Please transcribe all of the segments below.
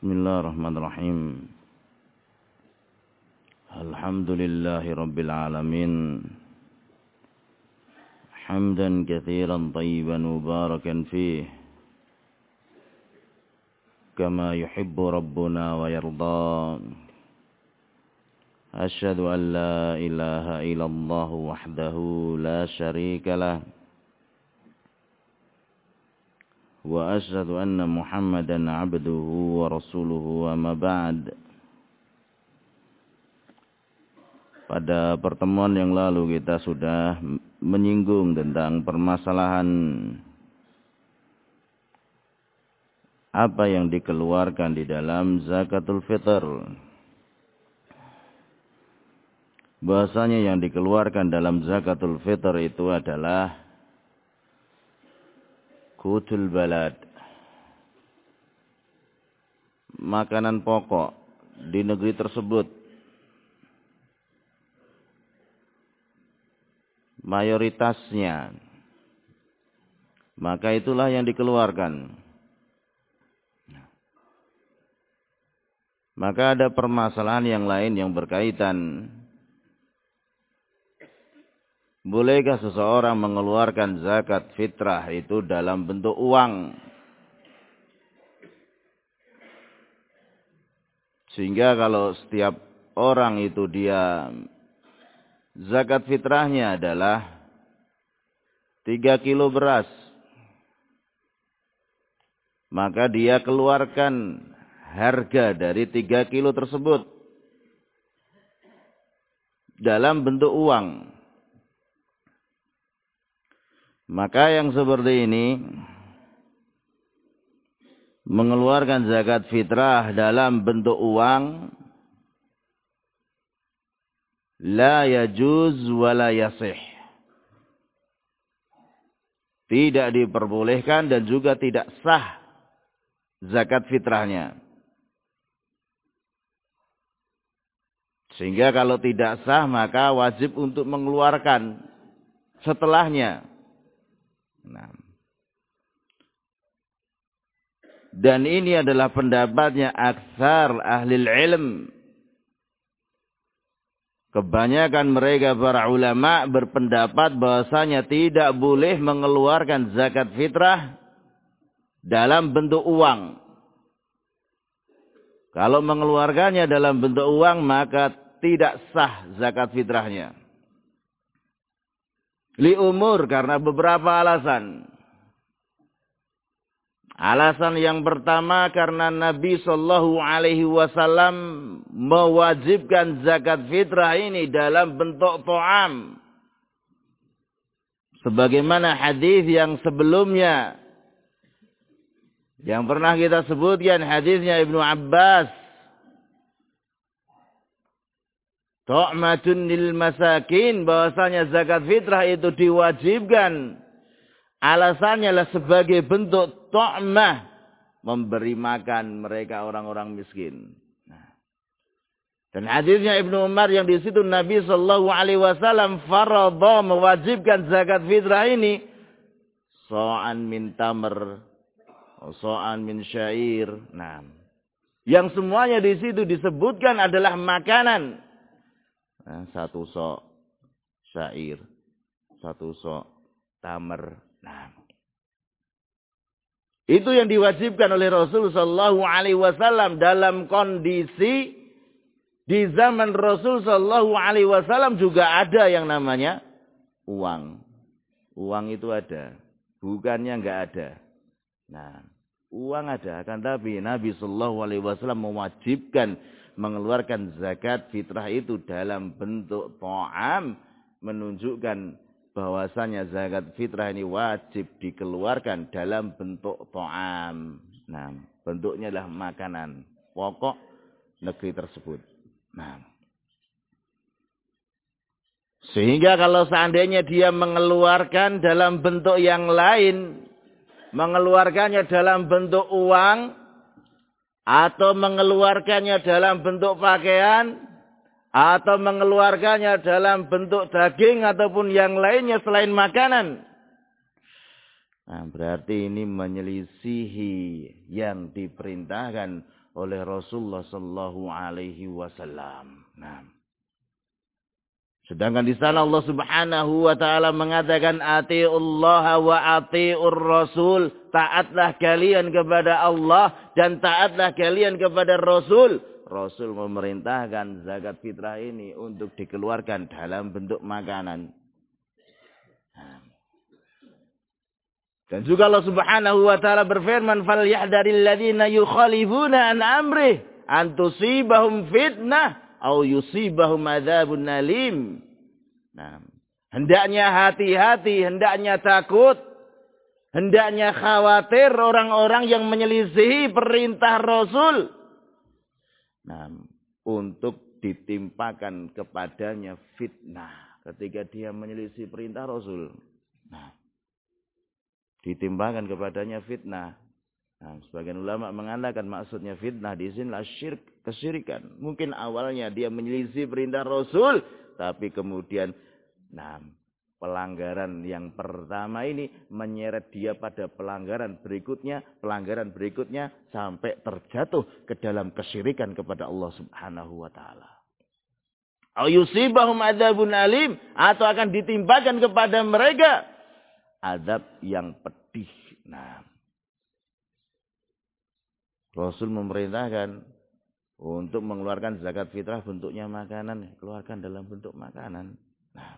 Bismillahirrahmanirrahim. Alhamdulillahi rabbil alamin. Hamdan katsiran tayyiban mubarakan fih. Kama yuhibbu rabbuna wa yarda. Asyhadu an la ilaha illallah wahdahu la syarika lah. Wa asyhadu anna Muhammadan abduhu wa rasuluhu wa ma ba'd. Pada pertemuan yang lalu kita sudah menyinggung tentang permasalahan apa yang dikeluarkan di dalam zakatul fitr. Bahasanya yang dikeluarkan dalam zakatul fitr itu adalah kutul balad, makanan pokok di negeri tersebut. Mayoritasnya, maka itulah yang dikeluarkan. Maka ada permasalahan yang lain yang berkaitan. Bolehkah seseorang mengeluarkan zakat fitrah itu dalam bentuk uang? Sehingga kalau setiap orang itu dia zakat fitrahnya adalah 3 kilo beras, maka dia keluarkan harga dari 3 kilo tersebut dalam bentuk uang. Maka yang seperti ini mengeluarkan zakat fitrah dalam bentuk uang la yajuz wa la yasih. Tidak diperbolehkan dan juga tidak sah zakat fitrahnya. Sehingga kalau tidak sah maka wajib untuk mengeluarkan setelahnya. Nah. Dan ini adalah pendapatnya aksar ahli ilm. Kebanyakan mereka para ulama berpendapat bahwasanya tidak boleh mengeluarkan zakat fitrah dalam bentuk uang. Kalau mengeluarkannya dalam bentuk uang maka tidak sah zakat fitrahnya. Li umur, karena beberapa alasan. Alasan yang pertama karena Nabi Shallallahu Alaihi Wasallam mewajibkan zakat fitrah ini dalam bentuk to'am. Sebagaimana hadis yang sebelumnya yang pernah kita sebutkan, hadisnya Ibnu Abbas. Tu'matun lil masakin, bahwasanya zakat fitrah itu diwajibkan. Alasannya adalah sebagai bentuk tu'mah, memberi makan mereka orang-orang miskin. Dan hadisnya Ibnu Umar yang di situ Nabi sallallahu alaihi wasallam faradha, mewajibkan zakat fitrah ini sa'an min tamr, sa'an min syair. Nah, yang semuanya di situ disebutkan adalah makanan. Nah, 1 sok syair, 1 sok tamar. Nah, itu yang diwajibkan oleh Rasul sallallahu alaihi wasallam dalam kondisi di zaman Rasul sallallahu alaihi wasallam juga ada yang namanya uang. Uang itu ada, bukannya enggak ada. Nah, uang ada, akan tapi Nabi sallallahu alaihi wasallam mewajibkan mengeluarkan zakat fitrah itu dalam bentuk ta'am, menunjukkan bahwasanya zakat fitrah ini wajib dikeluarkan dalam bentuk ta'am. Nah, bentuknya adalah makanan pokok negeri tersebut. Nah, sehingga kalau seandainya dia mengeluarkan dalam bentuk yang lain, mengeluarkannya dalam bentuk uang, atau mengeluarkannya dalam bentuk pakaian, atau mengeluarkannya dalam bentuk daging ataupun yang lainnya selain makanan, nah, berarti ini menyelisihi yang diperintahkan oleh Rasulullah sallallahu alaihi wasallam. Nah, sedangkan di sana Allah Subhanahu wa taala mengatakan atiullaha wa atiur rasul, taatlah kalian kepada Allah dan taatlah kalian kepada Rasul. Rasul memerintahkan zakat fitrah ini untuk dikeluarkan dalam bentuk makanan. Dan juga Allah Subhanahu wa taala berfirman falyahdharil ladzina yukhalifuna an amrih an tusibahum fitnah au yusibahum adzabun alim. Nah, hendaknya hati-hati, hendaknya takut, hendaknya khawatir orang-orang yang menyelisihi perintah Rasul. Nah, untuk ditimpakan kepadanya fitnah ketika dia menyelisih perintah Rasul. Nah, ditimpakan kepadanya fitnah. Nah, sebagian ulama mengatakan maksudnya fitnah di sini adalah syirik, kesyirikan. Mungkin awalnya dia menyelisih perintah Rasul, tapi kemudian pelanggaran yang pertama ini menyeret dia pada pelanggaran berikutnya sampai terjatuh ke dalam kesyirikan kepada Allah Subhanahu wa taala. Au yusibahum adzabun alim, atau akan ditimpakan kepada mereka azab yang pedih. Nah, Rasul memerintahkan untuk mengeluarkan zakat fitrah bentuknya makanan, keluarkan dalam bentuk makanan. Nah,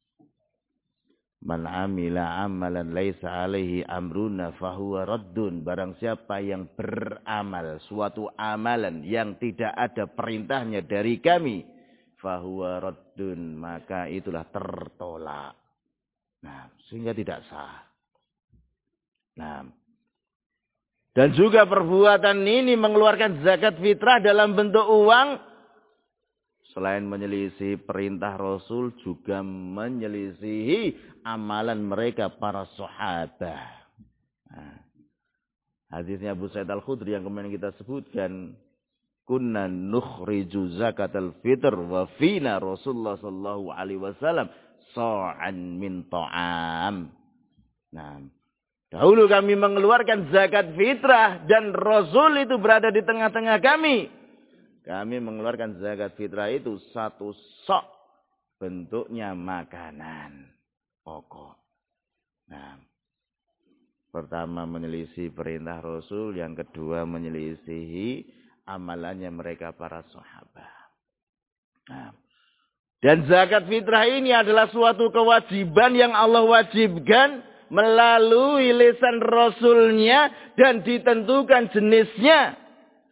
man amila amalan laisa alaihi amruna fahuwa raddun. Barang siapa yang beramal suatu amalan yang tidak ada perintahnya dari kami, fahuwa raddun, maka itulah tertolak. Nah, sehingga tidak sah. Nah, dan juga perbuatan ini mengeluarkan zakat fitrah dalam bentuk uang, selain menyelisih perintah Rasul, juga menyelisihi amalan mereka para sahabat. Nah, hadisnya Abu Sa'id Al-Khudri yang kemarin kita sebutkan, kunna nukhriju zakatal fitr wa fina Rasulullah sallallahu alaihi wasallam sa'an min ta'am. Nah, dahulu kami mengeluarkan zakat fitrah dan Rasul itu berada di tengah-tengah kami. Kami mengeluarkan zakat fitrah itu satu sok, bentuknya makanan pokok. Nah, pertama menyelisih perintah Rasul, yang kedua menyelisihi amalannya mereka para sahabat. Nah, dan zakat fitrah ini adalah suatu kewajiban yang Allah wajibkan melalui lisan Rasulnya dan ditentukan jenisnya.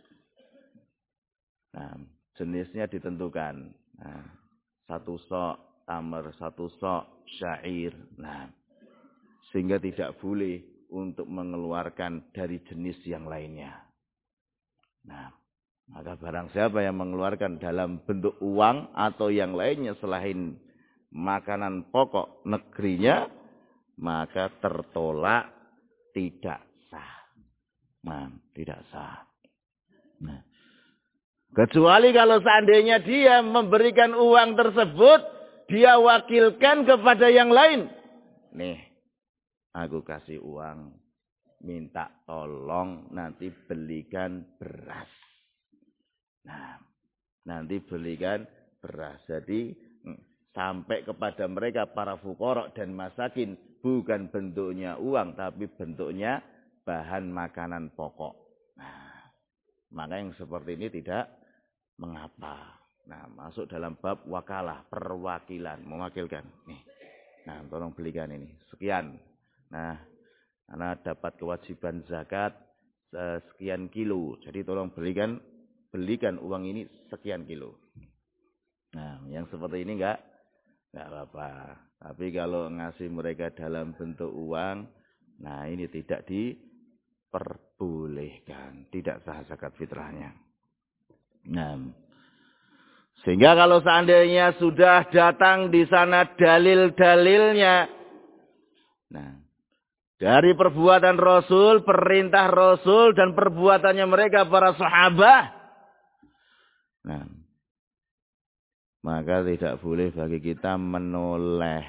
Nah, jenisnya ditentukan. Nah, satu sok tamar, satu sok syair. Nah, sehingga tidak boleh untuk mengeluarkan dari jenis yang lainnya. Nah, maka barang siapa yang mengeluarkan dalam bentuk uang atau yang lainnya selain makanan pokok negerinya, maka tertolak, tidak sah. Nah, tidak sah. Nah, kecuali kalau seandainya dia memberikan uang tersebut, dia wakilkan kepada yang lain. Nih, aku kasih uang, minta tolong nanti belikan beras. Nah, nanti belikan beras. Jadi sampai kepada mereka para fuqara dan masakin, bukan bentuknya uang, tapi bentuknya bahan makanan pokok. Nah, maka yang seperti ini tidak mengapa. Nah, masuk dalam bab wakalah, perwakilan, mewakilkan. Nih, nah, tolong belikan ini, sekian. Nah, karena dapat kewajiban zakat sekian kilo, jadi tolong belikan uang ini sekian kilo. Nah, yang seperti ini enggak apa-apa. Tapi kalau ngasih mereka dalam bentuk uang, nah ini tidak diperbolehkan, tidak sah zakat fitrahnya. Nah, sehingga kalau seandainya sudah datang di sana dalil-dalilnya, nah, dari perbuatan Rasul, perintah Rasul, dan perbuatannya mereka para sahabat, nah, maka tidak boleh bagi kita menoleh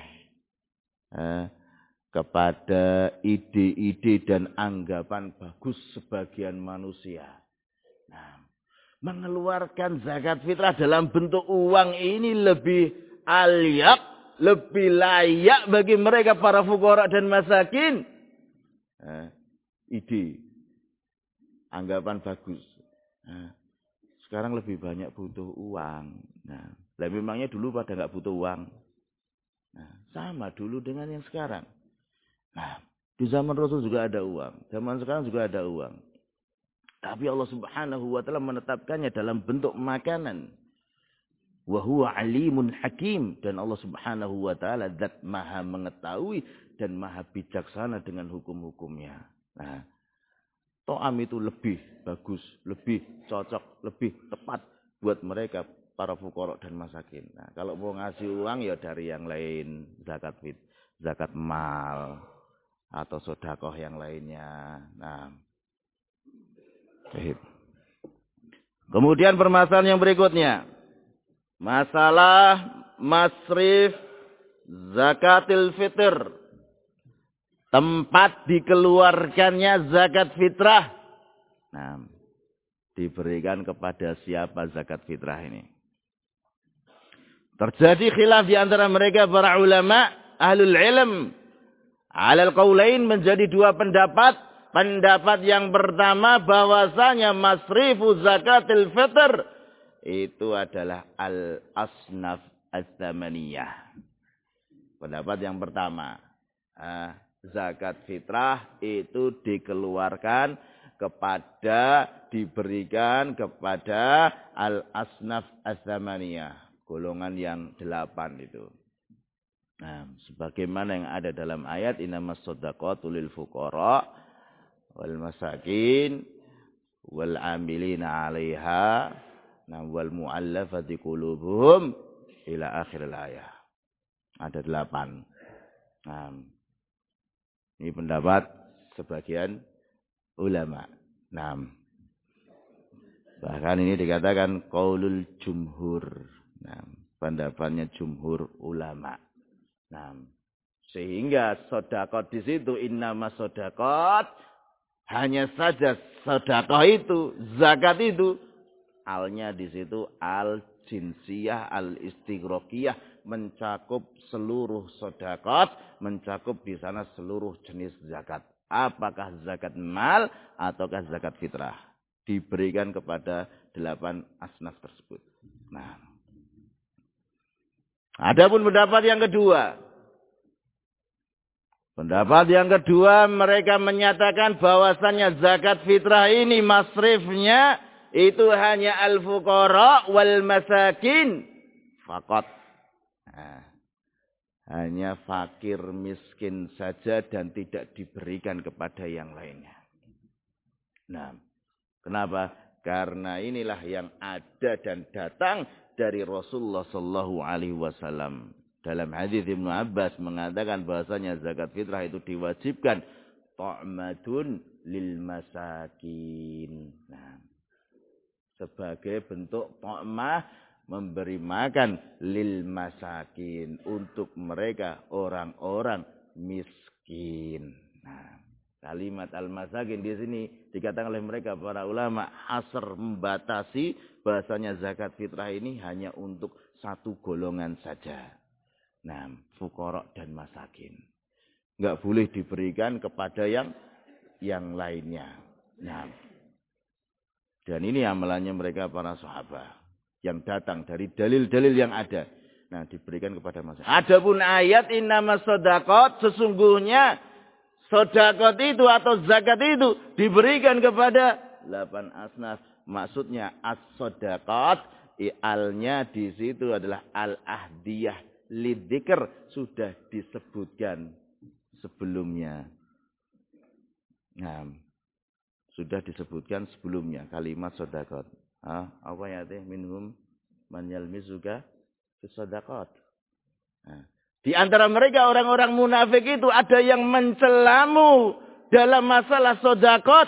kepada ide-ide dan anggapan bagus sebagian manusia Nah, mengeluarkan zakat fitrah dalam bentuk uang ini lebih alyak, lebih layak bagi mereka para fuqara dan masakin. Nah, ide, anggapan bagus. Nah, sekarang lebih banyak butuh uang. Nah, memangnya dulu pada nggak butuh uang. Nah, sama dulu dengan yang sekarang. Nah, di zaman Rasul juga ada uang. Zaman sekarang juga ada uang. Tapi Allah Subhanahu wa taala menetapkannya dalam bentuk makanan. Wa huwa alimun hakim, dan Allah Subhanahu wa taala zat maha mengetahui dan maha bijaksana dengan hukum-hukumnya. Nah, to'am itu lebih bagus, lebih cocok, lebih tepat buat mereka para fuqara dan masakin. Nah, kalau mau ngasih uang ya dari yang lain, zakat mal atau sedekah yang lainnya. Nah, kemudian permasalahan yang berikutnya, masalah masrif zakatil fitr, tempat dikeluarkannya zakat fitrah. Nah, diberikan kepada siapa zakat fitrah ini? Terjadi khilaf di antara mereka para ulama ahlul ilm. Alal qaulain, menjadi dua pendapat. Pendapat yang pertama bahwasanya masrifu zakatil fitr itu adalah al-asnaf az-zamaniyah. Pendapat yang pertama, zakat fitrah itu dikeluarkan diberikan kepada al-asnaf az-zamaniyah, golongan yang 8 itu. Nah, sebagaimana yang ada dalam ayat innamas shadaqatu lil fuqara wal masakin wal amilina 'alaiha wal mu'allafati qulubuhum ila akhir ayat. Ada 8. Nah, ini pendapat sebagian ulama. Nah, bahkan ini dikatakan qaulul jumhur. Nah, pendapatnya jumhur ulama. Nah, sehingga sedekah di situ innamas shadaqat, hanya saja sedekah itu, zakat itu, alnya di situ al-jinsiyah, al-istighraqiyah, mencakup seluruh sedekah, mencakup di sana seluruh jenis zakat. Apakah zakat mal ataukah zakat fitrah? Diberikan kepada 8 asnaf tersebut. Nah, adapun pendapat yang kedua. Pendapat yang kedua, mereka menyatakan bahwasannya zakat fitrah ini masrifnya itu hanya al-fuqara wal masakin faqat. Nah, hanya fakir miskin saja dan tidak diberikan kepada yang lainnya. Nah, kenapa? Karena inilah yang ada dan datang dari Rasulullah sallallahu alaihi wasallam. Dalam hadis Ibnu Abbas mengatakan bahasanya zakat fitrah itu diwajibkan ta'matun lil masakin. Nah, sebagai bentuk ta'mah, memberi makan lil masakin, untuk mereka orang-orang miskin. Nah, kalimat al-masakin di sini dikatakan oleh mereka para ulama hasr, membatasi bahasanya zakat fitrah ini hanya untuk satu golongan saja. Nah, fuqara dan masakin. Enggak boleh diberikan kepada yang lainnya. Nah, dan ini amalannya mereka para sahabat yang datang dari dalil-dalil yang ada. Nah, diberikan kepada masakin. Adapun ayat innamas shadaqat, sesungguhnya sedekah itu atau zakat itu diberikan kepada 8 asnaf. Maksudnya as-shadaqat, alnya di situ adalah al-ahdiyah lidzikr, sudah disebutkan sebelumnya. Nah, sudah disebutkan sebelumnya kalimat sedekah. Apa ya teh? Minhum man yalmizuka fis sadaqat. Nah, di antara mereka orang-orang munafik itu ada yang mencelamu dalam masalah sedekah.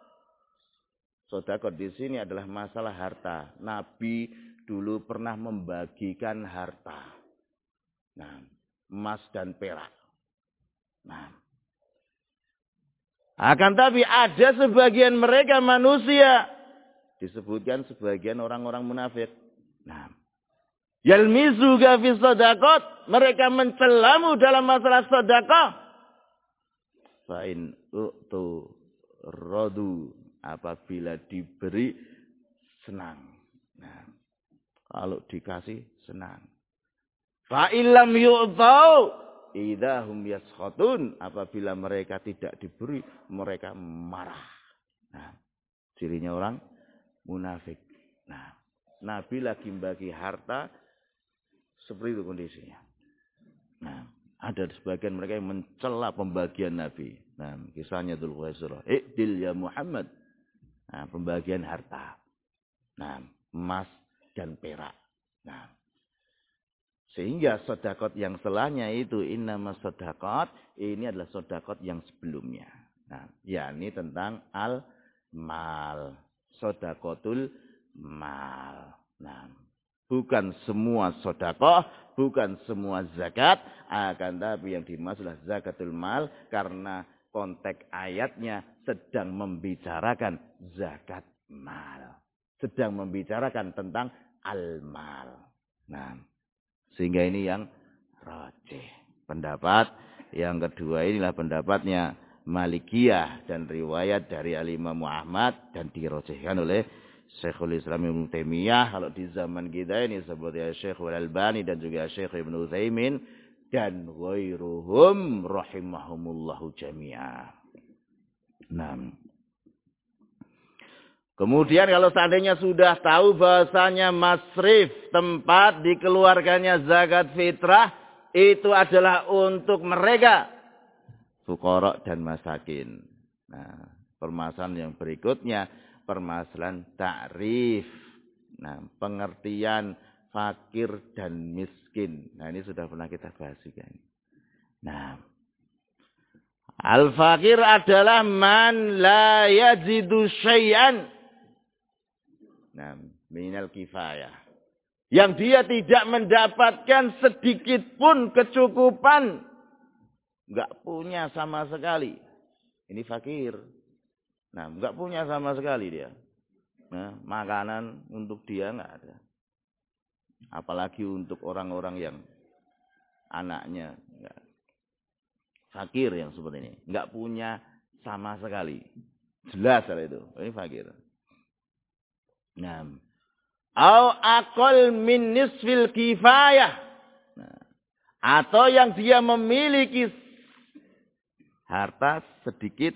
Sedekah di sini adalah masalah harta. Nabi dulu pernah membagikan harta. Nah, emas dan perak. Nah, akan tapi ada sebagian mereka manusia disebutkan sebagian orang-orang munafik. Nah, yalmizuka fi shadaqat, mereka mencelamu dalam masalah sedekah. Fa in u'tu radu, apabila diberi senang. Nah, kalau dikasih senang. Fa illam yu'tau idahum yaskhatun, apabila mereka tidak diberi mereka marah. Nah, cirinya orang munafik. Nah, Nabi lagi bagi harta seperti itu kondisinya. Nah, ada sebagian mereka yang mencela pembagian Nabi. Nah, kisahnya Dzulkhuwaisirah. I'dil ya Muhammad. Nah, pembagian harta. Nah, emas dan perak. Nah, sehingga sedekah yang setelahnya itu innamas sedekah, ini adalah sedekah yang sebelumnya. Nah, yakni tentang al-mal, sedekatul mal. Nah, bukan semua sedekah, bukan semua zakat, akan tapi yang dimaksud adalah zakatul mal karena konteks ayatnya sedang membicarakan zakat mal. Sedang membicarakan tentang al-mal. Nah, sehingga ini yang rajih. Pendapat yang kedua inilah pendapatnya Malikiyah dan riwayat dari Al-Imam Muhammad dan dirajihkan oleh Syekhul Islam Ibnu Taimiyah. Kalau di zaman kita ini seperti Syekhul Albani dan juga Syekh Ibnu Utsaimin dan ghairuhum rahimahumullahu jami'ah. Nah, kemudian kalau seandainya sudah tahu bahasanya masrif, tempat dikeluarkannya zakat fitrah, itu adalah untuk mereka fuqara dan masakin. Nah, permasalahan yang berikutnya, permasalahan ta'rif. Nah, pengertian fakir dan miskin. Nah, ini sudah pernah kita bahas juga. Nah, al-fakir adalah man la yajidu syai'an. Nah, minal kifayah. Yang dia tidak mendapatkan sedikit pun kecukupan. Enggak punya sama sekali. Ini fakir. Nah, enggak punya sama sekali dia. Nah, makanan untuk dia enggak ada. Apalagi untuk orang-orang yang anaknya enggak. Fakir yang seperti ini. Enggak punya sama sekali. Jelas hal itu. Ini fakir. Nah, au aqal min nisfil kifayah. Nah, atau yang dia memiliki harta sedikit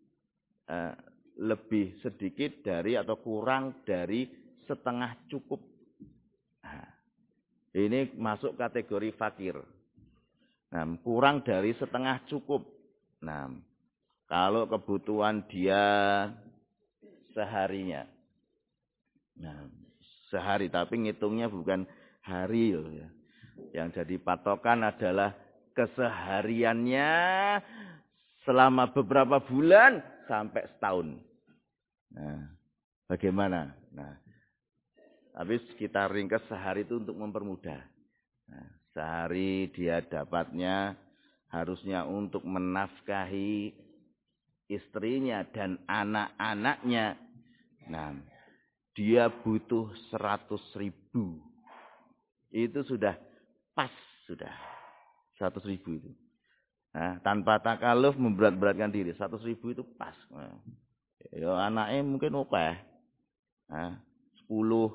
lebih sedikit dari atau kurang dari setengah cukup. Nah, ini masuk kategori fakir. Nah, kurang dari setengah cukup. Nah, kalau kebutuhan dia seharinya. Nah, sehari tapi ngitungnya bukan hari loh ya. Yang jadi patokan adalah kesehariannya selama beberapa bulan sampai setahun. Nah, bagaimana? Nah, tapi kita ringkas sehari itu untuk mempermudah. Nah, sehari dia dapatnya harusnya untuk menafkahi istrinya dan anak-anaknya. Nah, dia butuh 100.000. Itu sudah pas, sudah 100.000 itu. Nah, tanpa takaluf memberat-beratkan diri, 100.000 itu pas. Nah, ya anaknya mungkin oke. Nah, 10,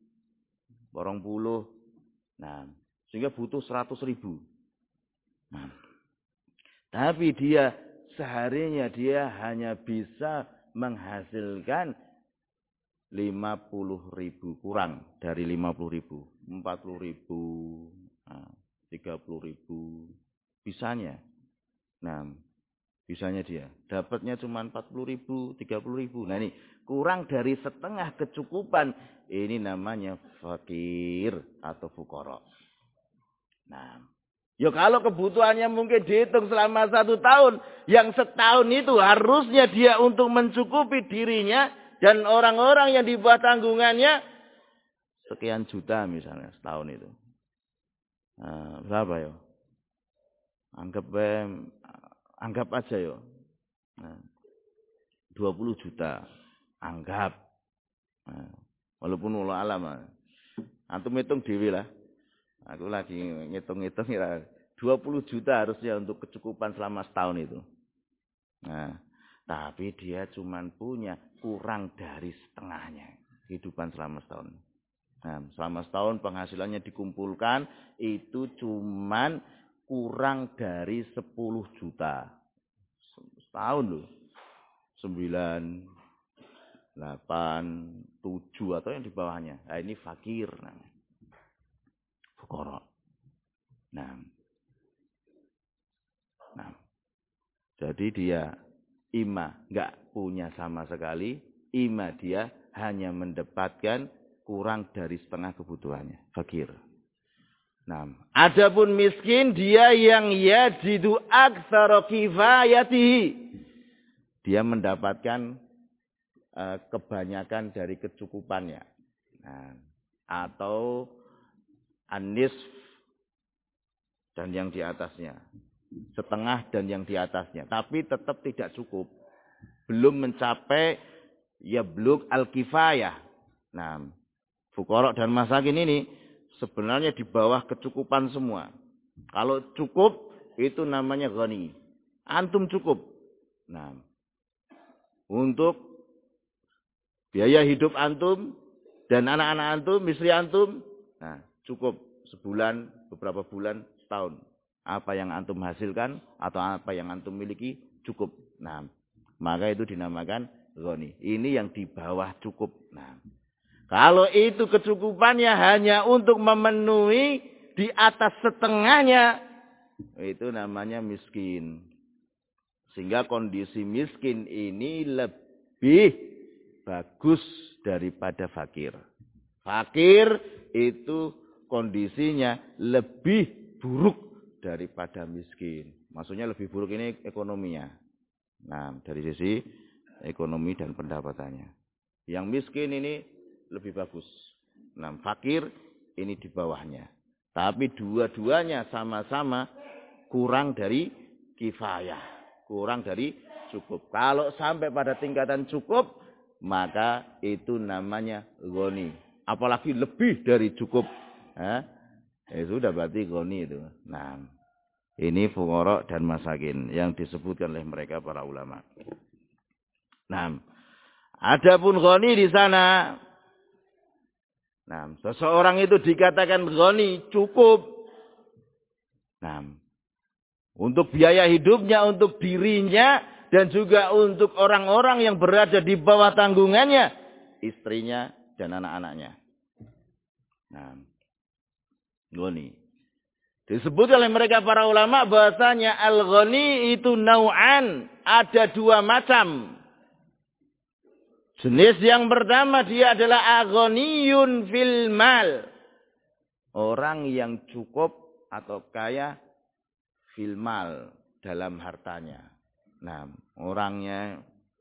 20. Nah, sehingga butuh 100.000. Nah, tapi dia seharinya dia hanya bisa menghasilkan 50.000, kurang dari 50.000, 40.000, 30.000, bisanya. Nah, bisanya dia dapatnya cuma 40.000, 30.000. Nah, ini kurang dari setengah kecukupan. Ini namanya fakir atau fuqara. Nah, ya kalau kebutuhannya mungkin dihitung selama 1 tahun, yang setahun itu harusnya dia untuk mencukupi dirinya dan orang-orang yang di bawah tanggungannya sekian juta misalnya setahun itu. Nah, berapa ya? Anggap aja ya. Nah, 20 juta. Anggap. Nah, walaupun wallahu alam. Antum hitung dhewe lah. Aku lagi ngitung-ngitung ya 20 juta harusnya untuk kecukupan selama setahun itu. Nah, tapi dia cuman punya kurang dari setengahnya kehidupan selama setahun. Nah, selama setahun penghasilannya dikumpulkan itu cuman kurang dari 10 juta. Setahun loh. 9, 8, 7 atau yang di bawahnya. Nah, ini fakir namanya. Fuqara. Nah, jadi dia ima enggak punya sama sekali, ima dia hanya mendapatkan kurang dari setengah kebutuhannya, fakir. Nah, adapun miskin dia yang yajidu aktsara kifayatihi. Dia mendapatkan kebanyakan dari kecukupannya. Nah, atau an-nisf dan yang di atasnya. Setengah dan yang di atasnya. Tapi tetap tidak cukup. Belum mencapai yablugh al-kifayah. Nah, fuqara dan masakin ini sebenarnya di bawah kecukupan semua. Kalau cukup itu namanya ghani. Antum cukup. Nah, untuk biaya hidup antum dan anak-anak antum, istri antum, nah, cukup sebulan, beberapa bulan, setahun. Apa yang antum hasilkan atau apa yang antum miliki cukup. Nah, maka itu dinamakan ghani. Ini yang di bawah cukup. Nah, kalau itu kecukupannya hanya untuk memenuhi di atas setengahnya, itu namanya miskin. Sehingga kondisi miskin ini lebih bagus daripada fakir. Fakir itu kondisinya lebih buruk daripada miskin. Maksudnya lebih buruk ini ekonominya. Nah, dari sisi ekonomi dan pendapatannya. Yang miskin ini lebih bagus. Nah, fakir ini di bawahnya. Tapi dua-duanya sama-sama kurang dari kifayah. Kurang dari cukup. Kalau sampai pada tingkatan cukup, maka itu namanya ghani. Apalagi lebih dari cukup. Sudah berarti ghani itu. Nah, ini fuqara dan masakin yang disebutkan oleh mereka para ulama. Nah, adapun ghani di sana. Nah, seseorang itu dikatakan ghani, cukup. Nah, untuk biaya hidupnya, untuk dirinya, dan juga untuk orang-orang yang berada di bawah tanggungannya. Istrinya dan anak-anaknya. Nah, ghani. Disebut oleh mereka para ulama bahasanya al-ghani itu nau'an. Ada dua macam. Jenis yang pertama dia adalah aghniyun fil mal. Orang yang cukup atau kaya fil mal, dalam hartanya. Nah, orangnya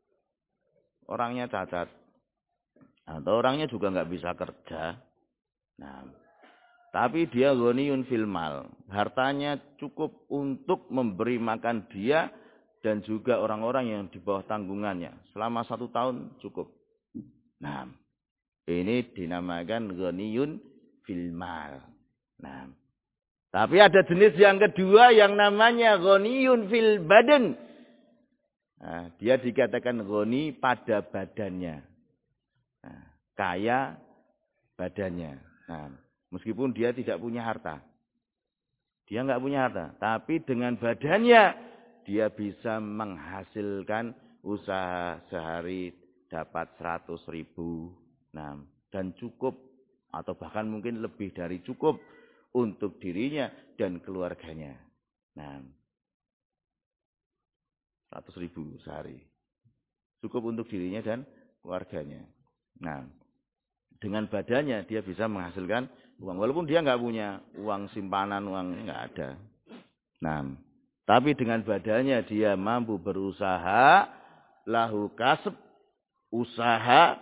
cacat. Atau orangnya juga nggak bisa kerja. Nah, tapi dia ghaniyun fil mal. Hartanya cukup untuk memberi makan dia dan juga orang-orang yang di bawah tanggungannya. Selama 1 tahun cukup. Nah, ini dinamakan ghaniyun fil mal. Nah, tapi ada jenis yang kedua yang namanya ghaniyun fil badan. Nah, dia dikatakan ghani pada badannya. Nah, kaya badannya. Nah, meskipun dia tidak punya harta. Dia nggak punya harta. Tapi dengan badannya dia bisa menghasilkan usaha sehari dapat 100.000. Nah, dan cukup. Atau bahkan mungkin lebih dari cukup. Untuk dirinya dan keluarganya. Nah, 100.000 sehari. Cukup untuk dirinya dan keluarganya. Nah, dengan badannya dia bisa menghasilkan uang. Walaupun dia nggak punya uang simpanan, uang nggak ada. Nah, tapi dengan badannya dia mampu berusaha, lahu kasb, usaha,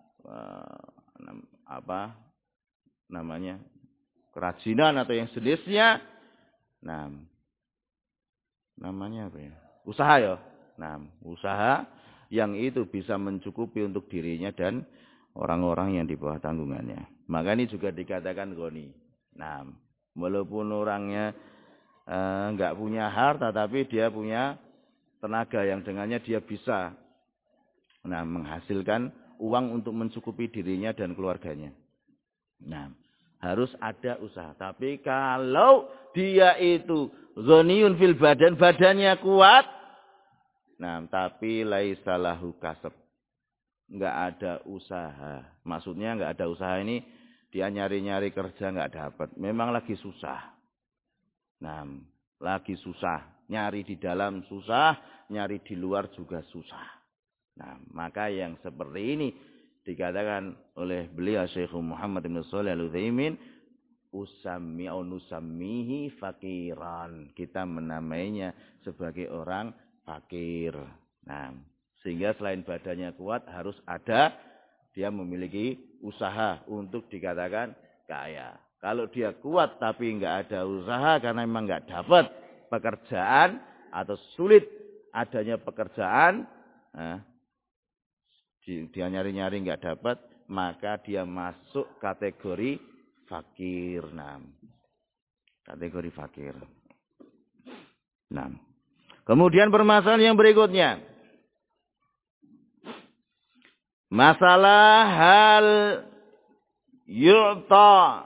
apa namanya, kerajinan atau yang sejenisnya. Nah, namanya apa ya? Usaha ya. Nah, usaha yang itu bisa mencukupi untuk dirinya dan orang-orang yang di bawah tanggungannya. Maka ini juga dikatakan ghani. Nah, walaupun orangnya enggak punya harta, tapi dia punya tenaga yang dengannya dia bisa menghasilkan uang untuk mencukupi dirinya dan keluarganya. Nah, harus ada usaha. Tapi kalau dia itu ghaniyun fil badan, badannya kuat, tapi laisa lahu kasab, enggak ada usaha. Maksudnya enggak ada usaha ini dia nyari-nyari kerja enggak dapat. Memang lagi susah. Lagi susah. Nyari di dalam susah, nyari di luar juga susah. Maka yang seperti ini dikatakan oleh beliau Syekh Muhammad bin Shalih Al-Utsaimin, nusammihi fakiran. Kita menamainya sebagai orang fakir. Sehingga selain badannya kuat harus ada dia memiliki usaha untuk dikatakan kaya. Kalau dia kuat tapi enggak ada usaha karena memang enggak dapat pekerjaan atau sulit adanya pekerjaan, dia nyari-nyari enggak dapat, maka dia masuk kategori fakir. Kategori fakir. Kemudian permasalahan yang berikutnya. Masalah hal yu'ta.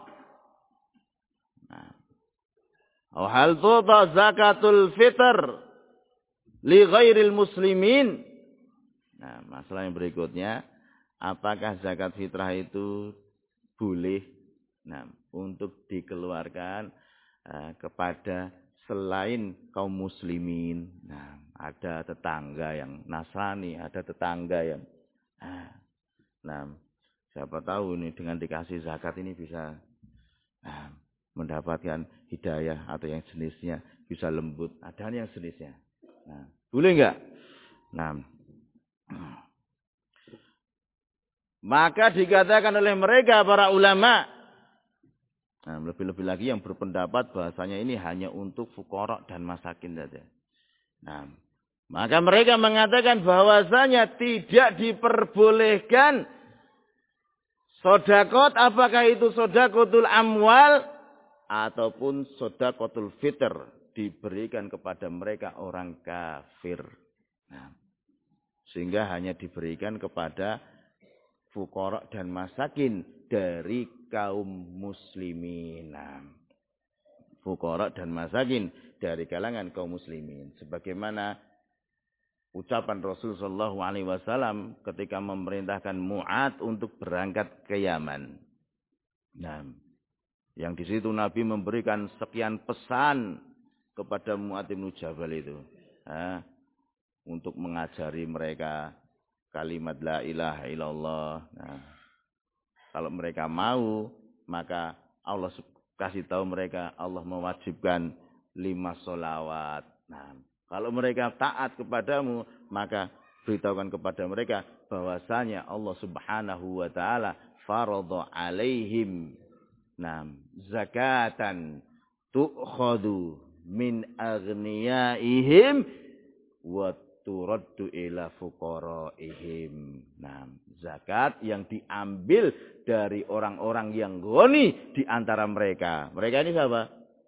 Hal tu'ta zakatul fitr li ghairil muslimin. Masalah yang berikutnya, apakah zakat fitrah itu boleh untuk dikeluarkan kepada selain kaum muslimin. Ada tetangga yang Nasrani, ada tetangga yang siapa tahu ini dengan dikasih zakat ini bisa mendapatkan hidayah atau yang jenisnya bisa lembut. Ada yang jenisnya. Boleh enggak? Maka dikatakan oleh mereka para ulama, lebih-lebih lagi yang berpendapat bahasanya ini hanya untuk fuqara dan masakin saja. Maka mereka mengatakan bahwasanya tidak diperbolehkan sedekah, apakah itu sedekatul amwal ataupun sedekatul fitr, diberikan kepada mereka orang kafir. Sehingga hanya diberikan kepada fuqara dan masakin dari kaum muslimin. Fuqara dan masakin dari kalangan kaum muslimin. Sebagaimana ucapan Rasul sallallahu alaihi wasallam ketika memerintahkan Mu'ad untuk berangkat ke Yaman. Yang di situ Nabi memberikan sekian pesan kepada Mu'ad bin Jabal itu. Untuk mengajari mereka kalimat la ilaha illallah. Kalau mereka mau, maka Allah kasih tahu mereka Allah mewajibkan 5 sholawat. Kalau mereka taat kepadamu, maka beritahukan kepada mereka bahwasanya Allah Subhanahu wa taala faradha alaihim zakatan tu'khadhu min aghniyaihim wa turaddu ila fuqaraihim. Zakat yang diambil dari orang-orang yang ghani di antara mereka. Mereka ini siapa?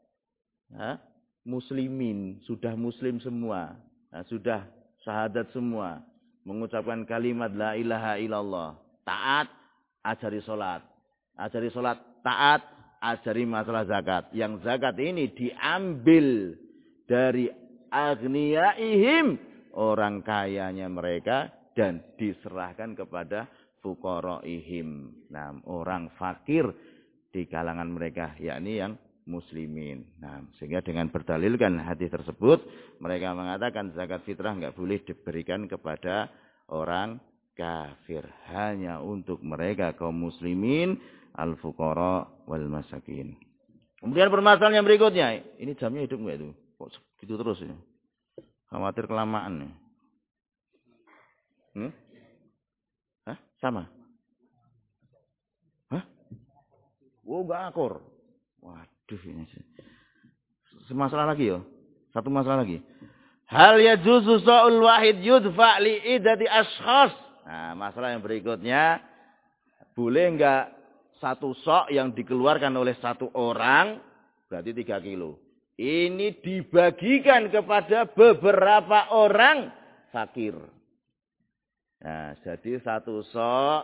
Muslimin, sudah muslim semua, sudah syahadat semua, mengucapkan kalimat la ilaha illallah, taat, ajari salat, taat, ajari masalah zakat. Yang zakat ini diambil dari agniyaihim, orang kayanya mereka, dan diserahkan kepada fuqaraihim, orang fakir di kalangan mereka, yakni yang muslimin. Sehingga dengan berdalilkan hadis tersebut, mereka mengatakan zakat fitrah enggak boleh diberikan kepada orang kafir, hanya untuk mereka kaum muslimin, al-fuqara wal masakin. Kemudian permasalahan yang berikutnya, ini jamnya hidup enggak itu? Kok gitu terus ya? Khawatir kelamaan nih. Sama? Enggak akur. Waduh, ini semasalah lagi ya. Satu masalah lagi. Hal yajuzu sa'ul wahid yudfa li idati ashkhas. Masalah yang berikutnya, boleh enggak satu sok yang dikeluarkan oleh satu orang, berarti 3 kilo. Ini dibagikan kepada beberapa orang fakir. Nah, jadi satu sok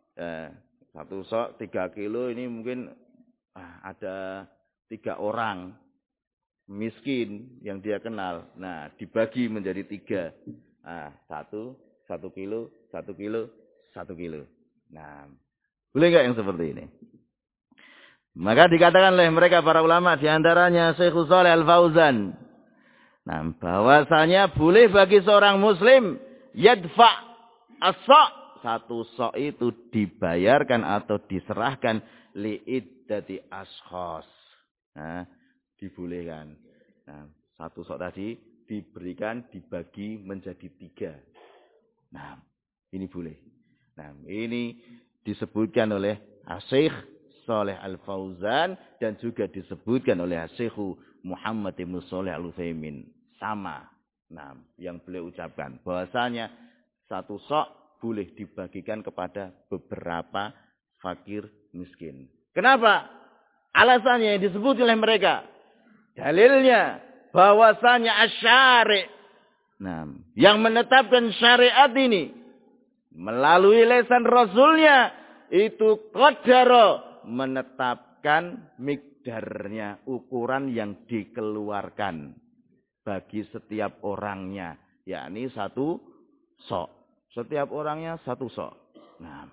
3 kilo ini mungkin ada 3 orang miskin yang dia kenal. Nah, dibagi menjadi 3. Nah, 1 kilo, 1 kilo, 1 kilo. Nah, boleh enggak yang seperti ini? Maka dikatakan oleh mereka para ulama, diantaranya Syekhul Shalih Al-Fauzan. Nah, bahwasanya boleh bagi seorang muslim yadfa as-sa', satu sa' itu dibayarkan atau diserahkan li'iddati ashkhas. Nah, dibolehkan. Nah, satu sa' tadi diberikan, dibagi menjadi 3. Nah, ini boleh. Nah, ini disebutkan oleh Syekh Shalih Al-Fauzan dan juga disebutkan oleh Syekh Muhammad bin Shalih Al-Utsaimin. Sama. Nah, yang beliau ucapkan bahwasanya satu sok boleh dibagikan kepada beberapa fakir miskin. Kenapa? Alasannya yang disebut oleh mereka. Dalilnya bahwasanya asy-syari'. Nah, yang menetapkan syariat ini melalui lisan Rasulnya itu qadara, menetapkan mikdarnya, ukuran yang dikeluarkan bagi setiap orangnya, yakni 1 sok. Setiap orangnya 1 sok. Nah,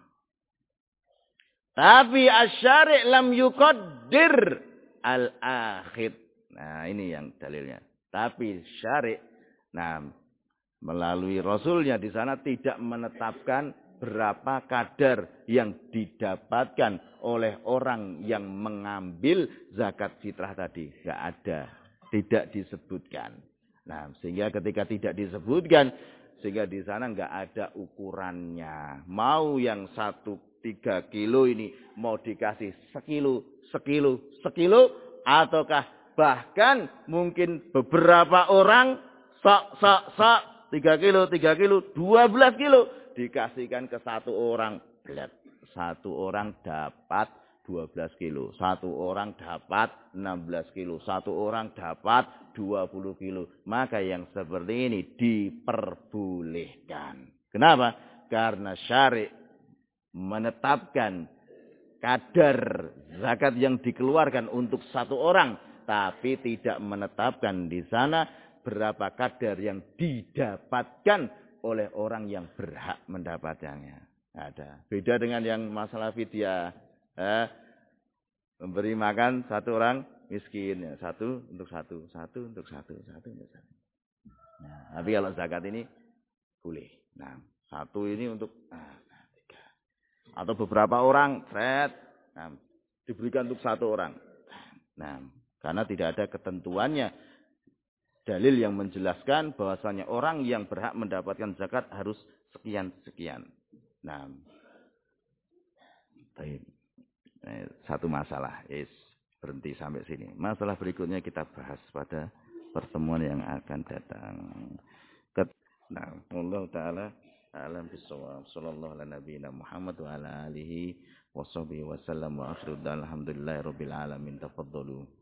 tapi asy-syari' lam yuqaddir al-akhid. Nah, ini yang dalilnya. Tapi syari', nah, melalui Rasulnya di sana tidak menetapkan berapa kadar yang didapatkan oleh orang yang mengambil zakat fitrah tadi. Tidak ada. Tidak disebutkan. Nah, sehingga ketika tidak disebutkan, sehingga di sana nggak ada ukurannya. Mau yang 3 kilo ini mau dikasih sekilo, ataukah bahkan mungkin beberapa orang sok 3 kilo, 12 kilo. Dikasihkan ke 1 orang. 1 orang dapat 12 kilo. 1 orang dapat 16 kilo. 1 orang dapat 20 kilo. Maka yang seperti ini diperbolehkan. Kenapa? Karena syari' menetapkan kadar zakat yang dikeluarkan untuk 1 orang. Tapi tidak menetapkan di sana berapa kadar yang didapatkan oleh orang yang berhak mendapatkannya. Ada. Beda dengan yang masalah fidyah. Memberi makan 1 orang miskin. 1 untuk 1. 1 untuk 1. 1 untuk 1. Nah, tapi kalau zakat ini boleh. Nah, 1 ini untuk 3. Atau beberapa orang. Nah, diberikan untuk 1 orang. Nah, karena tidak ada ketentuannya. Dalil yang menjelaskan bahwasanya orang yang berhak mendapatkan zakat harus sekian-sekian. Nah, satu masalah. Berhenti sampai sini. Masalah berikutnya kita bahas pada pertemuan yang akan datang. Nah, Allah Ta'ala alam bisawab. Sallallahu ala nabiyina Muhammad wa ala alihi wa sahbihi wa sallam wa akhiru alhamdulillahi rabbil alamin. Tafadhalu.